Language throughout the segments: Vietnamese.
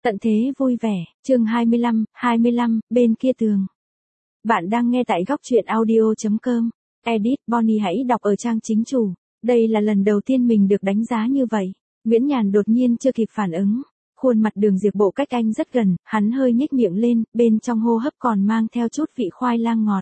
Tận thế vui vẻ, chương 25, bên kia tường. Bạn đang nghe tại góc truyện audio.com. Edit Bonnie hãy đọc ở trang chính chủ. Đây là lần đầu tiên mình được đánh giá như vậy. Nguyễn Nhàn đột nhiên chưa kịp phản ứng. Khuôn mặt Đường Diệp Bộ cách anh rất gần, hắn hơi nhếch miệng lên, bên trong hô hấp còn mang theo chút vị khoai lang ngọt.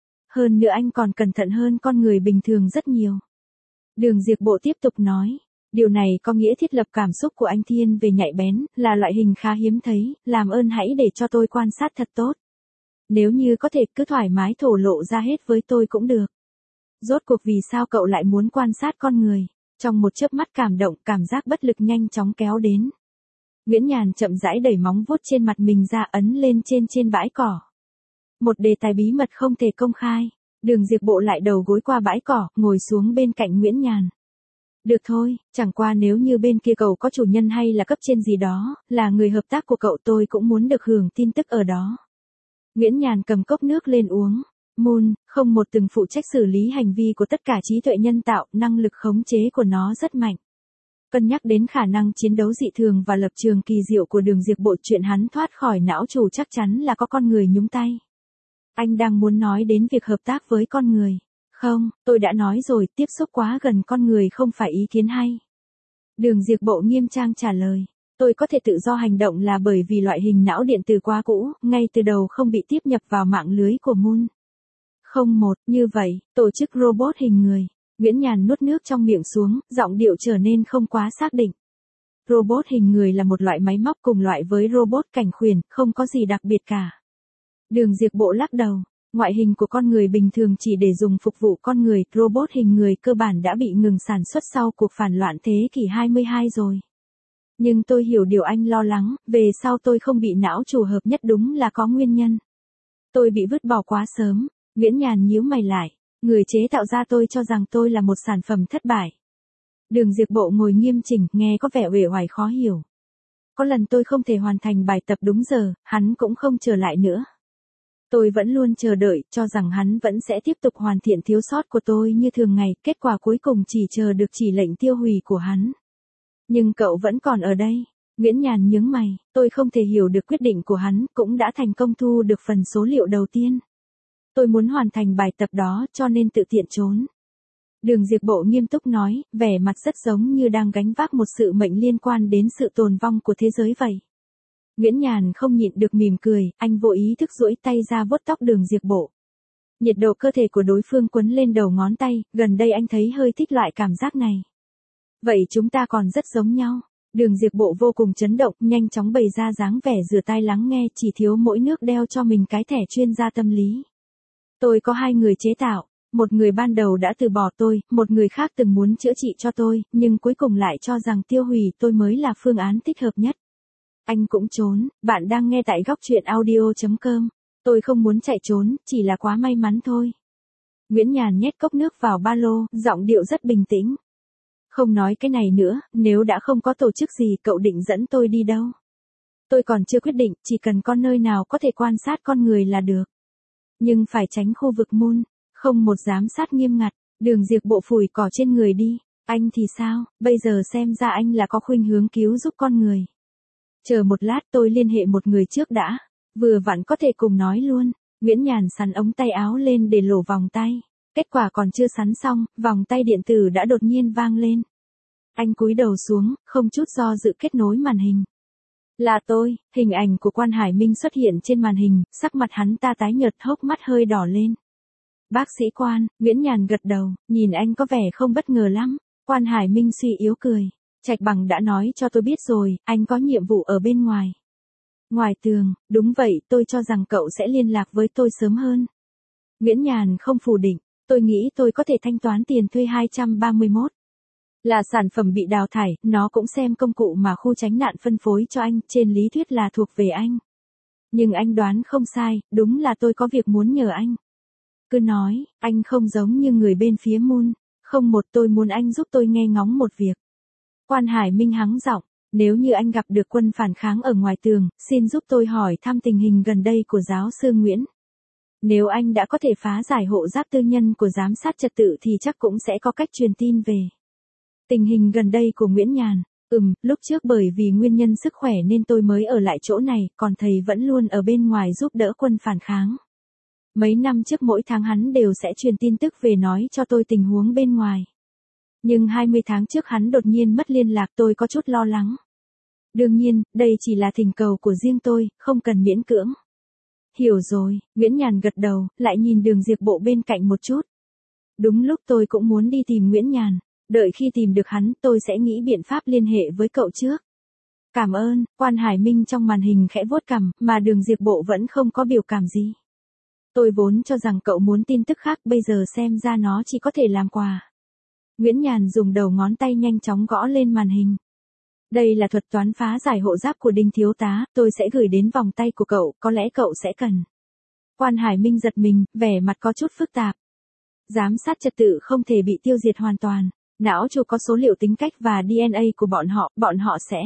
Hơn nữa anh còn cẩn thận hơn con người bình thường rất nhiều. Đường Diệp Bộ tiếp tục nói. Điều này có nghĩa thiết lập cảm xúc của anh thiên về nhạy bén, là loại hình khá hiếm thấy, làm ơn hãy để cho tôi quan sát thật tốt. Nếu như có thể cứ thoải mái thổ lộ ra hết với tôi cũng được. Rốt cuộc vì sao cậu lại muốn quan sát con người? Trong một chớp mắt cảm động, cảm giác bất lực nhanh chóng kéo đến. Nguyễn Nhàn chậm rãi đẩy móng vuốt trên mặt mình ra ấn lên trên bãi cỏ. Một đề tài bí mật không thể công khai. Đường Diệp Bộ lại đầu gối qua bãi cỏ, ngồi xuống bên cạnh Nguyễn Nhàn. Được thôi, chẳng qua nếu như bên kia cậu có chủ nhân hay là cấp trên gì đó, là người hợp tác của cậu tôi cũng muốn được hưởng tin tức ở đó. Nguyễn Nhàn cầm cốc nước lên uống. Moon, không một từng phụ trách xử lý hành vi của tất cả trí tuệ nhân tạo, năng lực khống chế của nó rất mạnh. Cân nhắc đến khả năng chiến đấu dị thường và lập trường kỳ diệu của Đường Diệp Bộ, chuyện hắn thoát khỏi não chủ chắc chắn là có con người nhúng tay. Anh đang muốn nói đến việc hợp tác với con người. Không, tôi đã nói rồi, tiếp xúc quá gần con người không phải ý kiến hay. Đường Diệp Bộ nghiêm trang trả lời. Tôi có thể tự do hành động là bởi vì loại hình não điện tử quá cũ, ngay từ đầu không bị tiếp nhập vào mạng lưới của Moon. Không một, như vậy, tổ chức robot hình người. Nguyễn Nhàn nuốt nước trong miệng xuống, giọng điệu trở nên không quá xác định. Robot hình người là một loại máy móc cùng loại với robot cảnh khuyển, không có gì đặc biệt cả. Đường Diệp Bộ lắc đầu. Ngoại hình của con người bình thường chỉ để dùng phục vụ con người, robot hình người cơ bản đã bị ngừng sản xuất sau cuộc phản loạn thế kỷ 22 rồi. Nhưng tôi hiểu điều anh lo lắng, về sau tôi không bị não chủ hợp nhất đúng là có nguyên nhân. Tôi bị vứt bỏ quá sớm. Nguyễn Nhàn nhíu mày lại. Người chế tạo ra tôi cho rằng tôi là một sản phẩm thất bại. Đường Diệp Bộ ngồi nghiêm chỉnh, nghe có vẻ uể oải khó hiểu. Có lần tôi không thể hoàn thành bài tập đúng giờ, hắn cũng không trở lại nữa. Tôi vẫn luôn chờ đợi, cho rằng hắn vẫn sẽ tiếp tục hoàn thiện thiếu sót của tôi như thường ngày, kết quả cuối cùng chỉ chờ được chỉ lệnh tiêu hủy của hắn. Nhưng cậu vẫn còn ở đây. Nguyễn Nhàn nhướng mày, tôi không thể hiểu được quyết định của hắn, cũng đã thành công thu được phần số liệu đầu tiên. Tôi muốn hoàn thành bài tập đó cho nên tự tiện trốn. Đường Diệp Bộ nghiêm túc nói, vẻ mặt rất giống như đang gánh vác một sự mệnh liên quan đến sự tồn vong của thế giới vậy. Nguyễn Nhàn không nhịn được mỉm cười, anh vô ý thức duỗi tay ra vuốt tóc Đường Diệp Bộ. Nhiệt độ cơ thể của đối phương quấn lên đầu ngón tay, gần đây anh thấy hơi thích loại cảm giác này. Vậy chúng ta còn rất giống nhau. Đường Diệp Bộ vô cùng chấn động, nhanh chóng bày ra dáng vẻ rửa tai lắng nghe, chỉ thiếu mỗi nước đeo cho mình cái thẻ chuyên gia tâm lý. Tôi có 2 người chế tạo, một người ban đầu đã từ bỏ tôi, một người khác từng muốn chữa trị cho tôi, nhưng cuối cùng lại cho rằng tiêu hủy tôi mới là phương án thích hợp nhất. Anh cũng trốn, bạn đang nghe tại góc truyện audio.com. Tôi không muốn chạy trốn, chỉ là quá may mắn thôi. Nguyễn Nhàn nhét cốc nước vào ba lô, giọng điệu rất bình tĩnh. Không nói cái này nữa, nếu đã không có tổ chức gì cậu định dẫn tôi đi đâu? Tôi còn chưa quyết định, chỉ cần có nơi nào có thể quan sát con người là được. Nhưng phải tránh khu vực Moon, không một giám sát nghiêm ngặt. Đường Diệp Bộ phủi cỏ trên người đi. Anh thì sao, bây giờ xem ra anh là có khuynh hướng cứu giúp con người. Chờ một lát tôi liên hệ một người trước đã. Vừa vặn có thể cùng nói luôn. Nguyễn Nhàn sắn ống tay áo lên để lổ vòng tay. Kết quả còn chưa sắn xong, vòng tay điện tử đã đột nhiên vang lên. Anh cúi đầu xuống, không chút do dự kết nối màn hình. Là tôi, hình ảnh của Quan Hải Minh xuất hiện trên màn hình, sắc mặt hắn ta tái nhợt, hốc mắt hơi đỏ lên. Bác sĩ Quan, Nguyễn Nhàn gật đầu, nhìn anh có vẻ không bất ngờ lắm. Quan Hải Minh suy yếu cười. Trạch Bằng đã nói cho tôi biết rồi, anh có nhiệm vụ ở bên ngoài. Ngoài tường, đúng vậy, tôi cho rằng cậu sẽ liên lạc với tôi sớm hơn. Nguyễn Nhàn không phủ định, tôi nghĩ tôi có thể thanh toán tiền thuê 231. Là sản phẩm bị đào thải, nó cũng xem công cụ mà khu tránh nạn phân phối cho anh, trên lý thuyết là thuộc về anh. Nhưng anh đoán không sai, đúng là tôi có việc muốn nhờ anh. Cứ nói, anh không giống như người bên phía Moon. Không một, tôi muốn anh giúp tôi nghe ngóng một việc. Quan Hải Minh hắng giọng, nếu như anh gặp được quân phản kháng ở ngoài tường, xin giúp tôi hỏi thăm tình hình gần đây của giáo sư Nguyễn. Nếu anh đã có thể phá giải hộ giáp tư nhân của giám sát trật tự thì chắc cũng sẽ có cách truyền tin về tình hình gần đây của Nguyễn Nhàn. Lúc trước bởi vì nguyên nhân sức khỏe nên tôi mới ở lại chỗ này, còn thầy vẫn luôn ở bên ngoài giúp đỡ quân phản kháng. Mấy năm trước mỗi tháng hắn đều sẽ truyền tin tức về nói cho tôi tình huống bên ngoài. Nhưng 20 tháng trước hắn đột nhiên mất liên lạc, tôi có chút lo lắng. Đương nhiên, đây chỉ là thỉnh cầu của riêng tôi, không cần miễn cưỡng. Hiểu rồi, Nguyễn Nhàn gật đầu, lại nhìn Đường Diệp Bộ bên cạnh một chút. Đúng lúc tôi cũng muốn đi tìm Nguyễn Nhàn, đợi khi tìm được hắn tôi sẽ nghĩ biện pháp liên hệ với cậu trước. Cảm ơn, Quan Hải Minh trong màn hình khẽ vuốt cằm, mà Đường Diệp Bộ vẫn không có biểu cảm gì. Tôi vốn cho rằng cậu muốn tin tức khác, bây giờ xem ra nó chỉ có thể làm quà. Nguyễn Nhàn dùng đầu ngón tay nhanh chóng gõ lên màn hình. Đây là thuật toán phá giải hộ giáp của Đinh thiếu tá, tôi sẽ gửi đến vòng tay của cậu, có lẽ cậu sẽ cần. Quan Hải Minh giật mình, vẻ mặt có chút phức tạp. Giám sát trật tự không thể bị tiêu diệt hoàn toàn. Não chụp có số liệu tính cách và DNA của bọn họ sẽ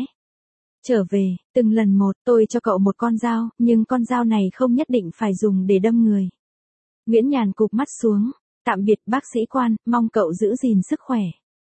trở về, từng lần một. Tôi cho cậu một con dao, nhưng con dao này không nhất định phải dùng để đâm người. Nguyễn Nhàn cụp mắt xuống. Tạm biệt bác sĩ Quan, mong cậu giữ gìn sức khỏe.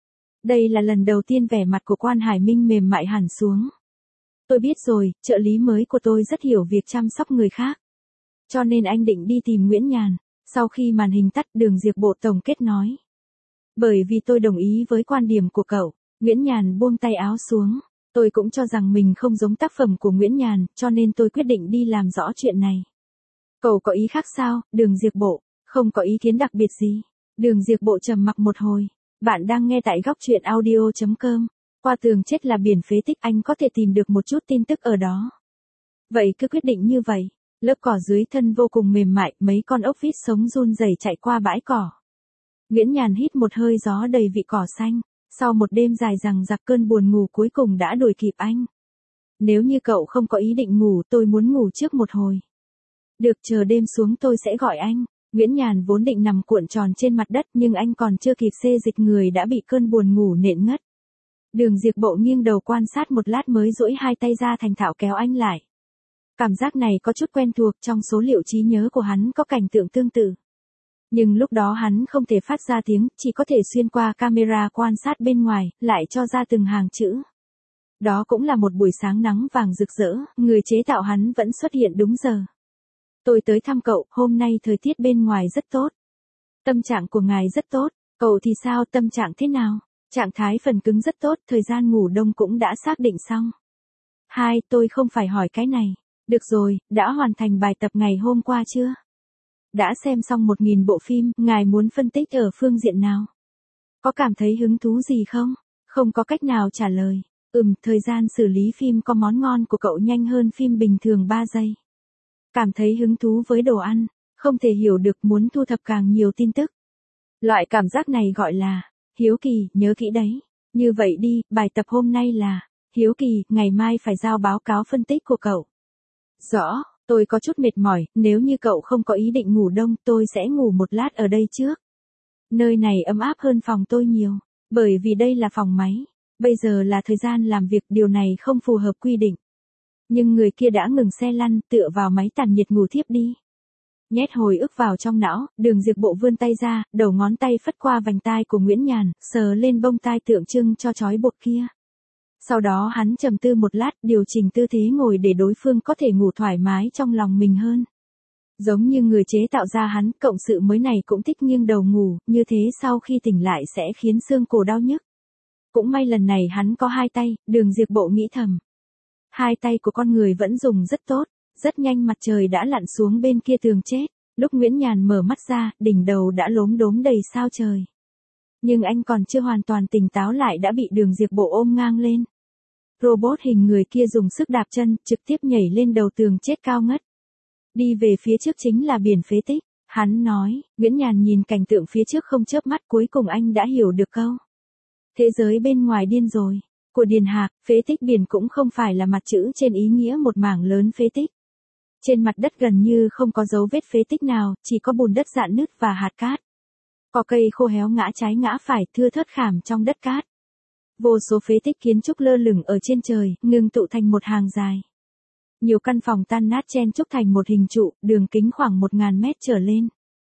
Đây là lần đầu tiên vẻ mặt của Quan Hải Minh mềm mại hẳn xuống. Tôi biết rồi, trợ lý mới của tôi rất hiểu việc chăm sóc người khác. Cho nên anh định đi tìm Nguyễn Nhàn. Sau khi màn hình tắt, Đường Diệp Bộ tổng kết nói. Bởi vì tôi đồng ý với quan điểm của cậu, Nguyễn Nhàn buông tay áo xuống. Tôi cũng cho rằng mình không giống tác phẩm của Nguyễn Nhàn, cho nên tôi quyết định đi làm rõ chuyện này. Cậu có ý khác sao, Đường Diệp Bộ? Không có ý kiến đặc biệt gì. Đường Diệp Bộ trầm mặc một hồi. Bạn đang nghe tại góc truyện audio.com. Qua tường chết là biển phế tích, anh có thể tìm được một chút tin tức ở đó. Vậy cứ quyết định như vậy. Lớp cỏ dưới thân vô cùng mềm mại, mấy con ốc vít sống run rẩy chạy qua bãi cỏ. Nguyễn Nhàn hít một hơi gió đầy vị cỏ xanh. Sau một đêm dài dằng dặc, cơn buồn ngủ cuối cùng đã đuổi kịp anh. Nếu như cậu không có ý định ngủ, tôi muốn ngủ trước một hồi. Được, chờ đêm xuống tôi sẽ gọi anh. Nguyễn Nhàn vốn định nằm cuộn tròn trên mặt đất, nhưng anh còn chưa kịp xê dịch người đã bị cơn buồn ngủ nện ngất. Đường Diệp Bộ nghiêng đầu quan sát một lát mới duỗi hai tay ra thành thạo kéo anh lại. Cảm giác này có chút quen thuộc, trong số liệu trí nhớ của hắn có cảnh tượng tương tự. Nhưng lúc đó hắn không thể phát ra tiếng, chỉ có thể xuyên qua camera quan sát bên ngoài, lại cho ra từng hàng chữ. Đó cũng là một buổi sáng nắng vàng rực rỡ, người chế tạo hắn vẫn xuất hiện đúng giờ. Tôi tới thăm cậu, hôm nay thời tiết bên ngoài rất tốt. Tâm trạng của ngài rất tốt, cậu thì sao, tâm trạng thế nào? Trạng thái phần cứng rất tốt, thời gian ngủ đông cũng đã xác định xong. Tôi không phải hỏi cái này. Được rồi, đã hoàn thành bài tập ngày hôm qua chưa? Đã xem xong 1000 bộ phim, ngài muốn phân tích ở phương diện nào? Có cảm thấy hứng thú gì không? Không có cách nào trả lời. Thời gian xử lý phim có món ngon của cậu nhanh hơn phim bình thường 3 giây. Cảm thấy hứng thú với đồ ăn, không thể hiểu được, muốn thu thập càng nhiều tin tức. Loại cảm giác này gọi là hiếu kỳ, nhớ kỹ đấy. Như vậy đi, bài tập hôm nay là hiếu kỳ, ngày mai phải giao báo cáo phân tích của cậu. Rõ, tôi có chút mệt mỏi, nếu như cậu không có ý định ngủ đông, tôi sẽ ngủ một lát ở đây trước. Nơi này ấm áp hơn phòng tôi nhiều, bởi vì đây là phòng máy. Bây giờ là thời gian làm việc, điều này không phù hợp quy định. Nhưng người kia đã ngừng xe lăn, tựa vào máy tản nhiệt ngủ thiếp đi. Nhét hồi ức vào trong não, Đường Diệp Bộ vươn tay ra, đầu ngón tay phất qua vành tai của Nguyễn Nhàn, sờ lên bông tai tượng trưng cho trói buộc kia. Sau đó hắn trầm tư một lát, điều chỉnh tư thế ngồi để đối phương có thể ngủ thoải mái trong lòng mình hơn. Giống như người chế tạo ra hắn, cộng sự mới này cũng thích nghiêng đầu ngủ, như thế sau khi tỉnh lại sẽ khiến xương cổ đau nhức. Cũng may lần này hắn có hai tay, Đường Diệp Bộ nghĩ thầm. Hai tay của con người vẫn dùng rất tốt, rất nhanh mặt trời đã lặn xuống bên kia tường chết. Lúc Nguyễn Nhàn mở mắt ra, đỉnh đầu đã lốm đốm đầy sao trời. Nhưng anh còn chưa hoàn toàn tỉnh táo lại đã bị Đường Diệp Bộ ôm ngang lên. Robot hình người kia dùng sức đạp chân, trực tiếp nhảy lên đầu tường chết cao ngất. Đi về phía trước chính là biển phế tích, hắn nói. Nguyễn Nhàn nhìn cảnh tượng phía trước không chớp mắt, cuối cùng anh đã hiểu được câu. Thế giới bên ngoài điên rồi. Của Điền Hạc, phế tích biển cũng không phải là mặt chữ trên ý nghĩa một mảng lớn phế tích. Trên mặt đất gần như không có dấu vết phế tích nào, chỉ có bùn đất rạn nứt và hạt cát. Có cây khô héo ngã trái ngã phải, thưa thớt khảm trong đất cát. Vô số phế tích kiến trúc lơ lửng ở trên trời, ngưng tụ thành một hàng dài. Nhiều căn phòng tan nát chen chúc thành một hình trụ, đường kính khoảng 1000 mét trở lên.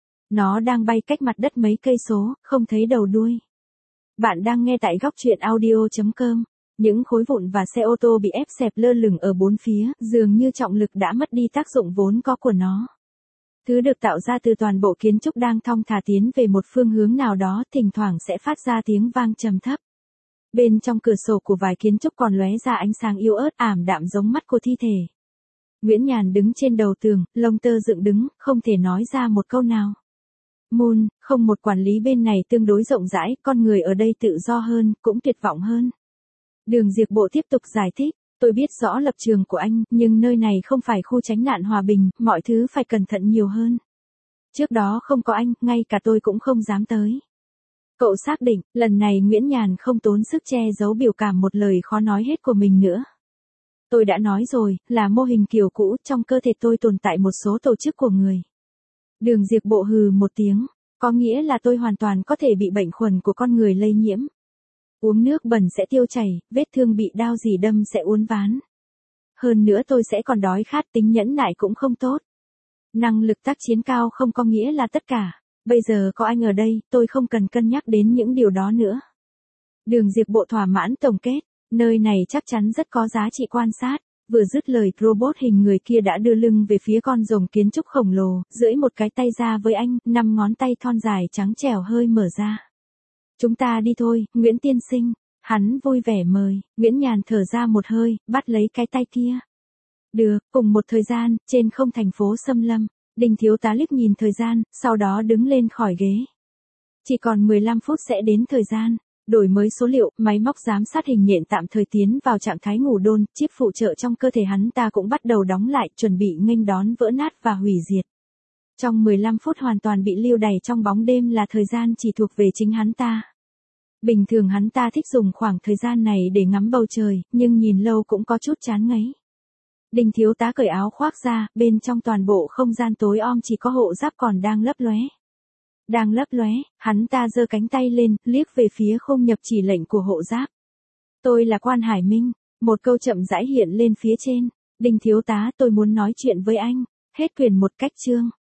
Nó đang bay cách mặt đất mấy cây số, không thấy đầu đuôi. Bạn đang nghe tại góc truyện audio.com. Những khối vụn và xe ô tô bị ép xẹp lơ lửng ở bốn phía, dường như trọng lực đã mất đi tác dụng vốn có của nó. Thứ được tạo ra từ toàn bộ kiến trúc đang thong thả tiến về một phương hướng nào đó, thỉnh thoảng sẽ phát ra tiếng vang trầm thấp. Bên trong cửa sổ của vài kiến trúc còn lóe ra ánh sáng yếu ớt ảm đạm giống mắt của thi thể. Nguyễn Nhàn đứng trên đầu tường, lông tơ dựng đứng, không thể nói ra một câu nào. Moon, không một quản lý bên này tương đối rộng rãi, con người ở đây tự do hơn, cũng tuyệt vọng hơn. Đường Diệp Bộ tiếp tục giải thích, tôi biết rõ lập trường của anh, nhưng nơi này không phải khu tránh nạn hòa bình, mọi thứ phải cẩn thận nhiều hơn. Trước đó không có anh, ngay cả tôi cũng không dám tới. Cậu xác định, lần này Nguyễn Nhàn không tốn sức che giấu biểu cảm một lời khó nói hết của mình nữa. Tôi đã nói rồi, là mô hình kiểu cũ, trong cơ thể tôi tồn tại một số tổ chức của người. Đường Diệp Bộ hừ một tiếng, có nghĩa là tôi hoàn toàn có thể bị bệnh khuẩn của con người lây nhiễm. Uống nước bẩn sẽ tiêu chảy, vết thương bị đao dỉ đâm sẽ uốn ván. Hơn nữa tôi sẽ còn đói khát, tính nhẫn nại cũng không tốt. Năng lực tác chiến cao không có nghĩa là tất cả. Bây giờ có anh ở đây, tôi không cần cân nhắc đến những điều đó nữa. Đường Diệp Bộ thỏa mãn tổng kết, nơi này chắc chắn rất có giá trị quan sát. Vừa dứt lời, robot hình người kia đã đưa lưng về phía con rồng kiến trúc khổng lồ, duỗi một cái tay ra với anh, 5 ngón tay thon dài trắng trẻo hơi mở ra. Chúng ta đi thôi, Nguyễn tiên sinh. Hắn vui vẻ mời, Nguyễn Nhàn thở ra một hơi, bắt lấy cái tay kia. Được, cùng một thời gian, trên không thành phố Xâm Lâm, Đinh thiếu tá liếc nhìn thời gian, sau đó đứng lên khỏi ghế. Chỉ còn 15 phút sẽ đến thời gian. Đổi mới số liệu, máy móc giám sát hình nhện tạm thời tiến vào trạng thái ngủ đôn, chip phụ trợ trong cơ thể hắn ta cũng bắt đầu đóng lại, chuẩn bị nghênh đón vỡ nát và hủy diệt. Trong 15 phút hoàn toàn bị lưu đày trong bóng đêm là thời gian chỉ thuộc về chính hắn ta. Bình thường hắn ta thích dùng khoảng thời gian này để ngắm bầu trời, nhưng nhìn lâu cũng có chút chán ngấy. Đinh thiếu tá cởi áo khoác ra, bên trong toàn bộ không gian tối om chỉ có hộ giáp còn đang lấp lóe. Đang lấp lóe, hắn ta giơ cánh tay lên, liếc về phía khung nhập chỉ lệnh của hộ giáp. Tôi là Quan Hải Minh, một câu chậm rãi hiện lên phía trên. Đinh thiếu tá, tôi muốn nói chuyện với anh. Hết quyển 1 cách chương.